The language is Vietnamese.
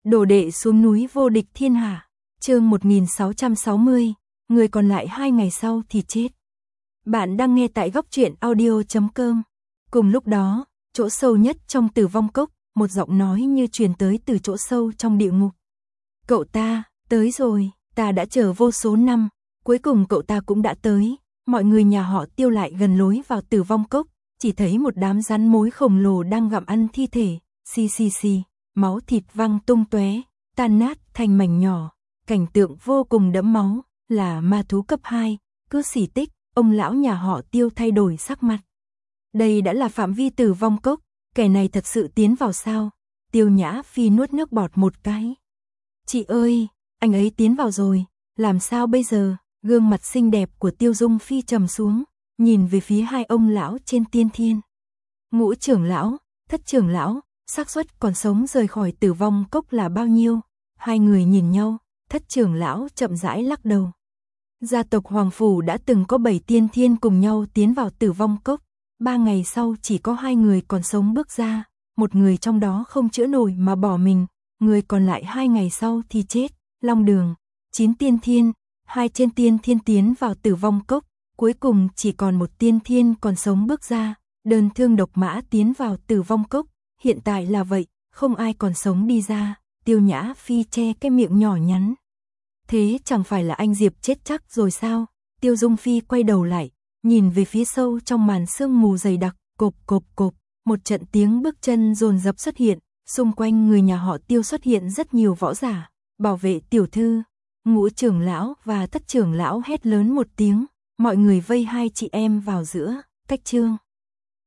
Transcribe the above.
Đồ đệ xuống núi vô địch thiên hạ. Chương 1660, người còn lại 2 ngày sau thì chết. Bạn đang nghe tại góc truyện audio.com. Cùng lúc đó, chỗ sâu nhất trong Tử Vong Cốc, một giọng nói như truyền tới từ chỗ sâu trong địa ngục. Cậu ta, tới rồi, ta đã chờ vô số năm, cuối cùng cậu ta cũng đã tới. Mọi người nhà họ Tiêu lại gần lối vào Tử Vong Cốc, chỉ thấy một đám rắn mối khổng lồ đang gặm ăn thi thể, xì, máu thịt văng tung tóe, tan nát thành mảnh nhỏ, cảnh tượng vô cùng đẫm máu, là ma thú cấp 2, cứ xỉ tích, ông lão nhà họ Tiêu thay đổi sắc mặt. Đây đã là phạm vi Tử Vong Cốc, kẻ này thật sự tiến vào sao? Tiêu Nhã Phi nuốt nước bọt một cái. Chị ơi, anh ấy tiến vào rồi, làm sao bây giờ? Gương mặt xinh đẹp của Tiêu Dung Phi trầm xuống, nhìn về phía hai ông lão trên tiên thiên. Ngũ trưởng lão, thất trưởng lão, xác suất còn sống rời khỏi Tử Vong Cốc là bao nhiêu? Hai người nhìn nhau, thất trưởng lão chậm rãi lắc đầu. Gia tộc Hoàng Phủ đã từng có 7 tiên thiên cùng nhau tiến vào Tử Vong Cốc, 3 ngày sau chỉ có 2 người còn sống bước ra, một người trong đó không chữa nổi mà bỏ mình, người còn lại 2 ngày sau thì chết. Long Đường, 9 tiên thiên, 2 trên tiên thiên tiến vào Tử Vong Cốc, cuối cùng chỉ còn một tiên thiên còn sống bước ra, Đơn Thương Độc Mã tiến vào Tử Vong Cốc, hiện tại là vậy, không ai còn sống đi ra. Tiêu Nhã Phi che cái miệng nhỏ nhắn. Thế chẳng phải là anh Diệp chết chắc rồi sao? Tiêu Dung Phi quay đầu lại, nhìn về phía sâu trong màn sương mù dày đặc, cộp, một trận tiếng bước chân dồn dập xuất hiện, xung quanh người nhà họ Tiêu xuất hiện rất nhiều võ giả, bảo vệ tiểu thư. Ngũ trưởng lão và thất trưởng lão hét lớn một tiếng, mọi người vây hai chị em vào giữa, cách chương.